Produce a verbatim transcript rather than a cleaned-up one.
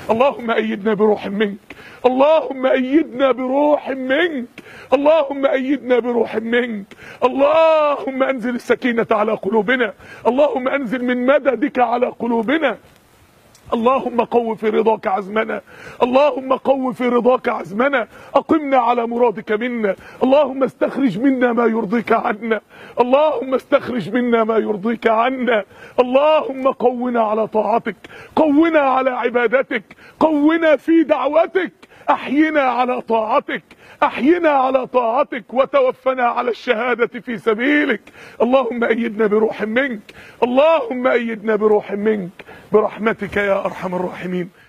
اللهم أيدنا بروح منك، اللهم أيدنا بروح منك، اللهم أيدنا بروح منك. اللهم أنزل السكينة على قلوبنا، اللهم أنزل من مددك على قلوبنا. اللهم قو في رضاك عزمنا، اللهم قو في رضاك عزمنا، أقمنا على مرادك منا. اللهم استخرج منا ما يرضيك عنا، اللهم استخرج منا ما يرضيك عنا. اللهم قونا على طاعتك، قونا على عبادتك، قونا في دعوتك، أحينا على طاعتك، أحينا على طاعتك، وتوفنا على الشهادة في سبيلك. اللهم أيدنا بروح منك، اللهم أيدنا بروح منك برحمتك يا أرحم الراحمين.